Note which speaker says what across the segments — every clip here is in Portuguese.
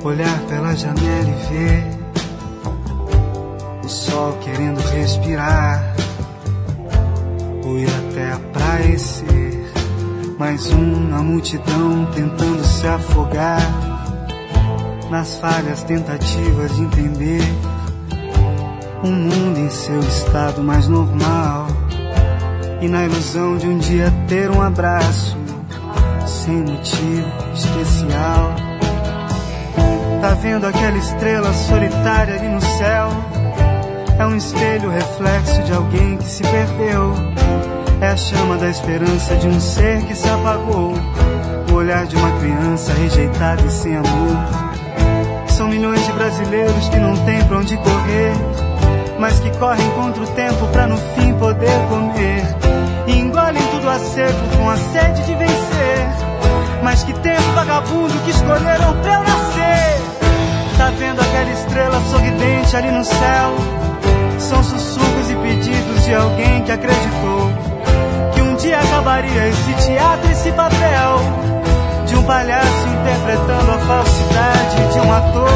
Speaker 1: olhar pela janela e ver o sol querendo respirar, ou ir até a praia e ser mais um na multidão tentando se afogar nas falhas tentativas de entender o mundo em seu estado mais normal, e na ilusão de um dia ter um abraço sem motivo especial. Tá vendo aquela estrela solitária ali no céu? É um espelho reflexo de alguém que se perdeu. É a chama da esperança de um ser que se apagou, o olhar de uma criança rejeitada e sem amor. São milhões de brasileiros que não têm pra onde correr, mas que correm contra o tempo pra no fim poder comer, e engolem tudo a seco com a sede de vencer. Mas que tempo vagabundo que escolheram pra eu nascer. Tá vendo aquela estrela sorridente ali no céu? São sussurros e pedidos de alguém que acreditou que um dia acabaria esse teatro, esse papel de um palhaço interpretando a falsidade de um ator.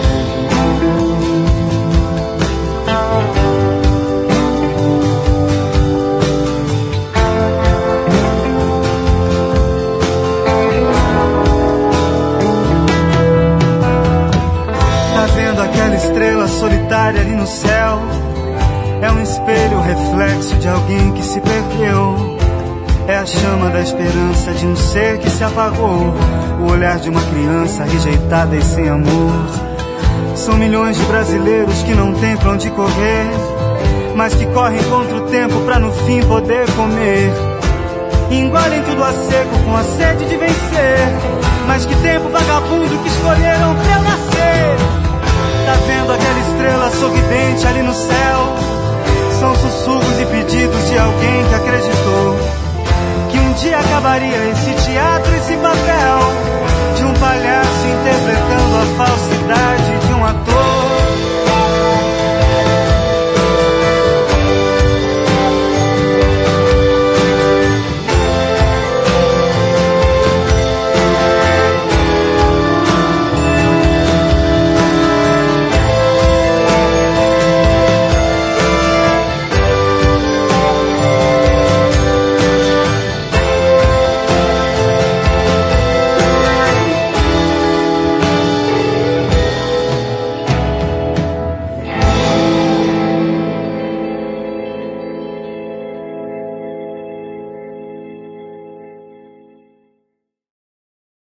Speaker 1: Aquela estrela solitária ali no céu é um espelho reflexo de alguém que se perdeu. É a chama da esperança de um ser que se apagou, o olhar de uma criança rejeitada e sem amor. São milhões de brasileiros que não têm pra onde correr, mas que correm contra o tempo pra no fim poder comer, e engolem tudo a seco com a sede de vencer. Mas que tempo vagabundo que escolheram pra eu nascer. Tá vendo aquela estrela sorridente ali no céu? São sussurros e pedidos de alguém que acreditou que um dia acabaria esse teatro, esse papel